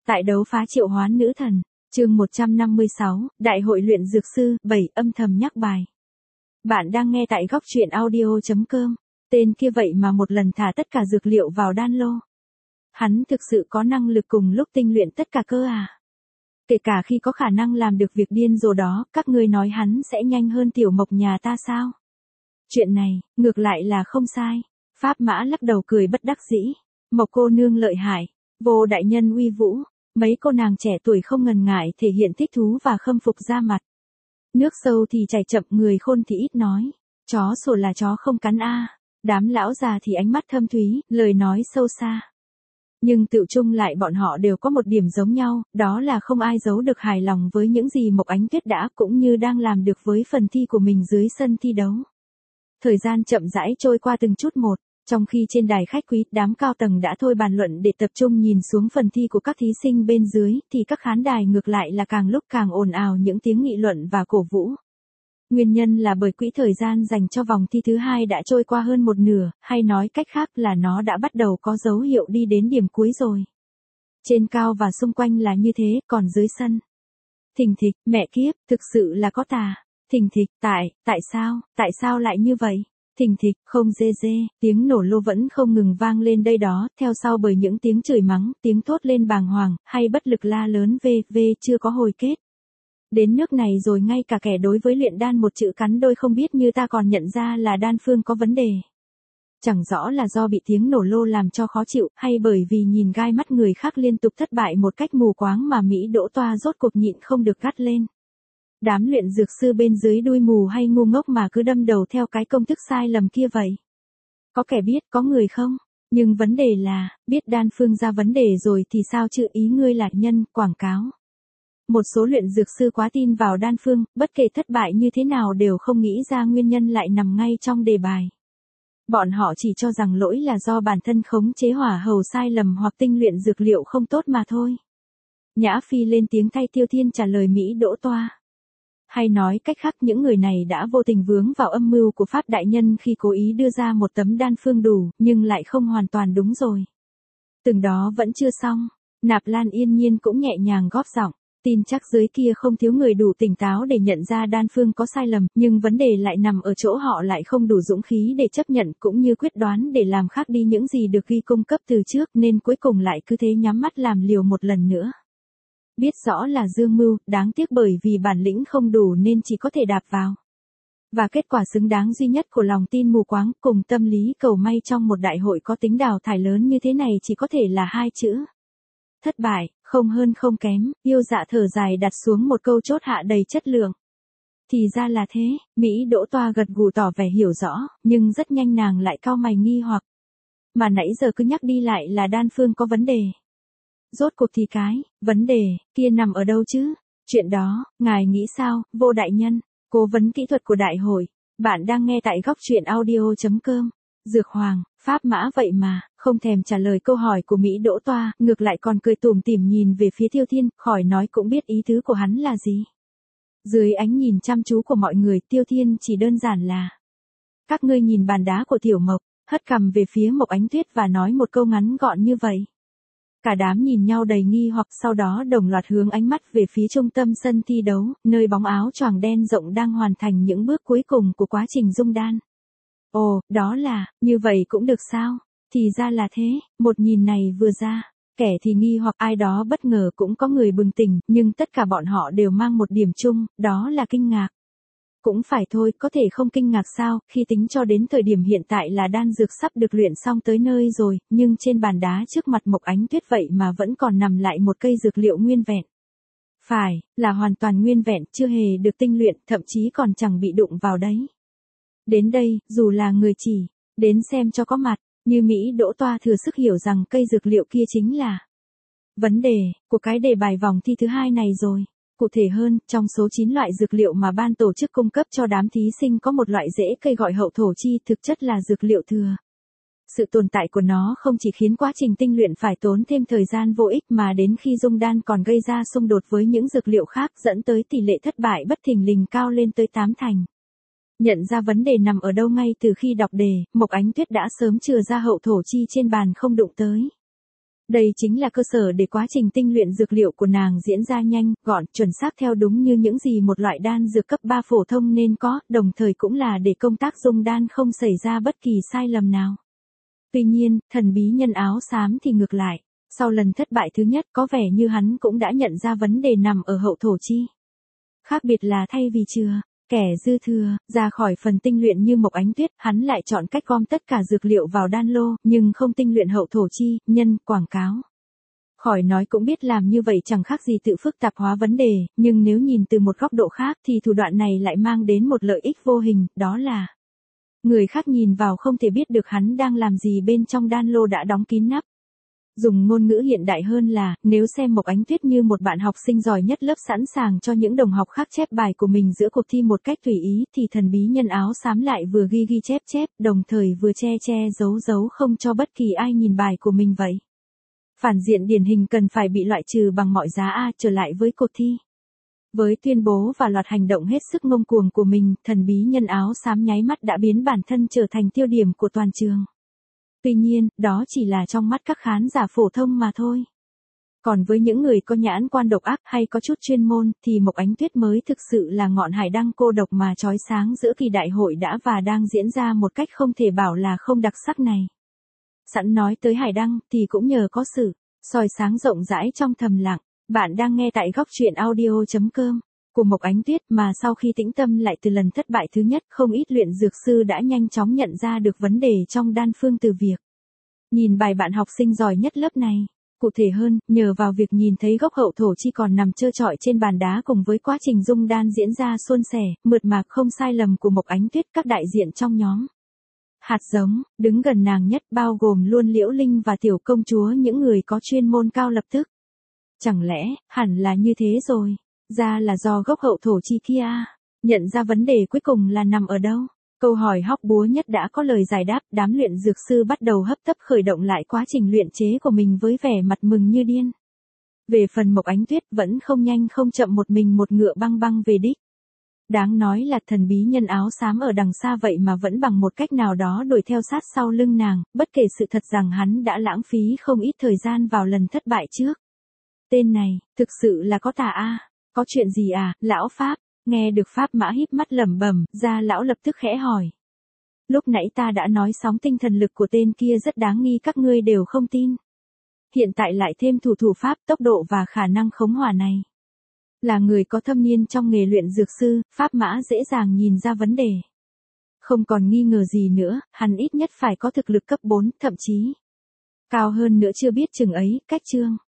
Tại đấu phá triệu hoán nữ thần, chương 156, Đại hội luyện dược sư, 7 âm thầm nhắc bài. Bạn đang nghe tại góc truyện audio.com, tên kia vậy mà một lần thả tất cả dược liệu vào đan lô. Hắn thực sự có năng lực cùng lúc tinh luyện tất cả cơ à? Kể cả khi có khả năng làm được việc điên rồ đó, các ngươi nói hắn sẽ nhanh hơn tiểu mộc nhà ta sao? Chuyện này, ngược lại là không sai. Pháp Mã lắc đầu cười bất đắc dĩ. Mộc cô nương lợi hại, Vô đại nhân uy vũ, mấy cô nàng trẻ tuổi không ngần ngại thể hiện thích thú và khâm phục ra mặt. Nước sâu thì chảy chậm, người khôn thì ít nói. Chó sủa là chó không cắn a. Đám lão già thì ánh mắt thâm thúy, lời nói sâu xa. Nhưng tựu chung lại bọn họ đều có một điểm giống nhau, đó là không ai giấu được hài lòng với những gì Mộc Ánh Tuyết đã cũng như đang làm được với phần thi của mình dưới sân thi đấu. Thời gian chậm rãi trôi qua từng chút một, trong khi trên đài khách quý, đám cao tầng đã thôi bàn luận để tập trung nhìn xuống phần thi của các thí sinh bên dưới, thì các khán đài ngược lại là càng lúc càng ồn ào những tiếng nghị luận và cổ vũ. Nguyên nhân là bởi quỹ thời gian dành cho vòng thi thứ hai đã trôi qua hơn một nửa, hay nói cách khác là nó đã bắt đầu có dấu hiệu đi đến điểm cuối rồi. Trên cao và xung quanh là như thế, còn dưới sân. Thình thịch, mẹ kiếp, thực sự là có tà. Thình thịch, tại sao lại như vậy? Thình thịch, không dê, tiếng nổ lô vẫn không ngừng vang lên đây đó, theo sau bởi những tiếng chửi mắng, tiếng thốt lên bàng hoàng, hay bất lực la lớn chưa có hồi kết. Đến nước này rồi ngay cả kẻ đối với luyện đan một chữ cắn đôi không biết như ta còn nhận ra là đan phương có vấn đề. Chẳng rõ là do bị tiếng nổ lô làm cho khó chịu, hay bởi vì nhìn gai mắt người khác liên tục thất bại một cách mù quáng mà Mỹ Đỗ Toa rốt cuộc nhịn không được gắt lên. Đám luyện dược sư bên dưới đuôi mù hay ngu ngốc mà cứ đâm đầu theo cái công thức sai lầm kia vậy. Có kẻ biết, có người không. Nhưng vấn đề là, biết đan phương ra vấn đề rồi thì sao chứ, ý ngươi là nhân, quảng cáo. Một số luyện dược sư quá tin vào đan phương, bất kể thất bại như thế nào đều không nghĩ ra nguyên nhân lại nằm ngay trong đề bài. Bọn họ chỉ cho rằng lỗi là do bản thân khống chế hỏa hầu sai lầm hoặc tinh luyện dược liệu không tốt mà thôi. Nhã Phi lên tiếng thay Tiêu Thiên trả lời Mỹ Đỗ Toa. Hay nói cách khác, những người này đã vô tình vướng vào âm mưu của Pháp đại nhân khi cố ý đưa ra một tấm đan phương đủ, nhưng lại không hoàn toàn đúng rồi. Từng đó vẫn chưa xong, Nạp Lan yên nhiên cũng nhẹ nhàng góp giọng, tin chắc dưới kia không thiếu người đủ tỉnh táo để nhận ra đan phương có sai lầm, nhưng vấn đề lại nằm ở chỗ họ lại không đủ dũng khí để chấp nhận cũng như quyết đoán để làm khác đi những gì được ghi cung cấp từ trước, nên cuối cùng lại cứ thế nhắm mắt làm liều một lần nữa. Biết rõ là dương mưu, đáng tiếc bởi vì bản lĩnh không đủ nên chỉ có thể đạp vào. Và kết quả xứng đáng duy nhất của lòng tin mù quáng cùng tâm lý cầu may trong một đại hội có tính đào thải lớn như thế này chỉ có thể là hai chữ. Thất bại, không hơn không kém, Yêu Dạ thở dài đặt xuống một câu chốt hạ đầy chất lượng. Thì ra là thế, Mỹ Đỗ Toa gật gù tỏ vẻ hiểu rõ, nhưng rất nhanh nàng lại cau mày nghi hoặc. Mà nãy giờ cứ nhắc đi lại là đan phương có vấn đề. Rốt cuộc thì cái vấn đề kia nằm ở đâu chứ? Chuyện đó, ngài nghĩ sao, Vô đại nhân? Cố vấn kỹ thuật của đại hội. Bạn đang nghe tại góc truyện audio.com. Dược Hoàng, Pháp Mã vậy mà, không thèm trả lời câu hỏi của Mỹ Đỗ Toa, ngược lại còn cười tủm tỉm nhìn về phía Tiêu Thiên, khỏi nói cũng biết ý tứ của hắn là gì. Dưới ánh nhìn chăm chú của mọi người, Tiêu Thiên chỉ đơn giản là: các ngươi nhìn bàn đá của Tiểu Mộc, hất cằm về phía Mộc Ánh Tuyết và nói một câu ngắn gọn như vậy. Cả đám nhìn nhau đầy nghi hoặc, sau đó đồng loạt hướng ánh mắt về phía trung tâm sân thi đấu, nơi bóng áo choàng đen rộng đang hoàn thành những bước cuối cùng của quá trình dung đan. Ồ, đó là, như vậy cũng được sao? Thì ra là thế, một nhìn này vừa ra, kẻ thì nghi hoặc ai đó bất ngờ cũng có người bừng tỉnh, nhưng tất cả bọn họ đều mang một điểm chung, đó là kinh ngạc. Cũng phải thôi, có thể không kinh ngạc sao, khi tính cho đến thời điểm hiện tại là đan dược sắp được luyện xong tới nơi rồi, nhưng trên bàn đá trước mặt Mộc Ánh Tuyết vậy mà vẫn còn nằm lại một cây dược liệu nguyên vẹn. Phải, là hoàn toàn nguyên vẹn, chưa hề được tinh luyện, thậm chí còn chẳng bị đụng vào đấy. Đến đây, dù là người chỉ đến xem cho có mặt, như Mỹ Đỗ Toa thừa sức hiểu rằng cây dược liệu kia chính là vấn đề của cái đề bài vòng thi thứ hai này rồi. Cụ thể hơn, trong số 9 loại dược liệu mà ban tổ chức cung cấp cho đám thí sinh có một loại rễ cây gọi hậu thổ chi, thực chất là dược liệu thừa. Sự tồn tại của nó không chỉ khiến quá trình tinh luyện phải tốn thêm thời gian vô ích mà đến khi dung đan còn gây ra xung đột với những dược liệu khác dẫn tới tỷ lệ thất bại bất thình lình cao lên tới 8 thành. Nhận ra vấn đề nằm ở đâu ngay từ khi đọc đề, Mộc Ánh Tuyết đã sớm chừa ra hậu thổ chi trên bàn không đụng tới. Đây chính là cơ sở để quá trình tinh luyện dược liệu của nàng diễn ra nhanh, gọn, chuẩn xác theo đúng như những gì một loại đan dược cấp 3 phổ thông nên có, đồng thời cũng là để công tác dung đan không xảy ra bất kỳ sai lầm nào. Tuy nhiên, thần bí nhân áo xám thì ngược lại. Sau lần thất bại thứ nhất có vẻ như hắn cũng đã nhận ra vấn đề nằm ở hậu thổ chi. Khác biệt là thay vì chừa kẻ dư thừa ra khỏi phần tinh luyện như Mộc Ánh Tuyết, hắn lại chọn cách gom tất cả dược liệu vào đan lô, nhưng không tinh luyện hậu thổ chi, nhân, quảng cáo. Khỏi nói cũng biết làm như vậy chẳng khác gì tự phức tạp hóa vấn đề, nhưng nếu nhìn từ một góc độ khác thì thủ đoạn này lại mang đến một lợi ích vô hình, đó là người khác nhìn vào không thể biết được hắn đang làm gì bên trong đan lô đã đóng kín nắp. Dùng ngôn ngữ hiện đại hơn là, nếu xem Mộc Ánh Tuyết như một bạn học sinh giỏi nhất lớp sẵn sàng cho những đồng học khác chép bài của mình giữa cuộc thi một cách tùy ý, thì thần bí nhân áo xám lại vừa ghi ghi chép, đồng thời vừa che giấu không cho bất kỳ ai nhìn bài của mình vậy. Phản diện điển hình cần phải bị loại trừ bằng mọi giá a. Trở lại với cuộc thi. Với tuyên bố và loạt hành động hết sức ngông cuồng của mình, thần bí nhân áo xám nháy mắt đã biến bản thân trở thành tiêu điểm của toàn trường. Tuy nhiên, đó chỉ là trong mắt các khán giả phổ thông mà thôi. Còn với những người có nhãn quan độc ác hay có chút chuyên môn, thì Mộc Ánh Tuyết mới thực sự là ngọn hải đăng cô độc mà chói sáng giữa kỳ đại hội đã và đang diễn ra một cách không thể bảo là không đặc sắc này. Sẵn nói tới hải đăng, thì cũng nhờ có sự soi sáng rộng rãi trong thầm lặng. Bạn đang nghe tại góc truyện audio.com của Mộc Ánh Tuyết, mà sau khi tĩnh tâm lại từ lần thất bại thứ nhất, không ít luyện dược sư đã nhanh chóng nhận ra được vấn đề trong đan phương từ việc nhìn bài bạn học sinh giỏi nhất lớp này. Cụ thể hơn, nhờ vào việc nhìn thấy gốc hậu thổ chi còn nằm trơ trọi trên bàn đá cùng với quá trình dung đan diễn ra suôn sẻ, mượt mà không sai lầm của Mộc Ánh Tuyết, các đại diện trong nhóm hạt giống, đứng gần nàng nhất bao gồm luôn Liễu Linh và tiểu công chúa, những người có chuyên môn cao lập tức. Chẳng lẽ, hẳn là như thế rồi, ra là do gốc hậu thổ chi kia. Nhận ra vấn đề cuối cùng là nằm ở đâu? Câu hỏi hóc búa nhất đã có lời giải đáp, đám luyện dược sư bắt đầu hấp tấp khởi động lại quá trình luyện chế của mình với vẻ mặt mừng như điên. Về phần Mộc Ánh Tuyết vẫn không nhanh không chậm một mình một ngựa băng về đích. Đáng nói là thần bí nhân áo xám ở đằng xa vậy mà vẫn bằng một cách nào đó đuổi theo sát sau lưng nàng, bất kể sự thật rằng hắn đã lãng phí không ít thời gian vào lần thất bại trước. Tên này, thực sự là có tà a. Có chuyện gì à, lão Pháp? Nghe được Pháp Mã híp mắt lẩm bẩm, ra lão lập tức khẽ hỏi. Lúc nãy ta đã nói sóng tinh thần lực của tên kia rất đáng nghi, các ngươi đều không tin. Hiện tại lại thêm thủ pháp, tốc độ và khả năng khống hỏa này. Là người có thâm niên trong nghề luyện dược sư, Pháp Mã dễ dàng nhìn ra vấn đề. Không còn nghi ngờ gì nữa, hắn ít nhất phải có thực lực cấp 4, thậm chí cao hơn nữa chưa biết chừng ấy, cách chương.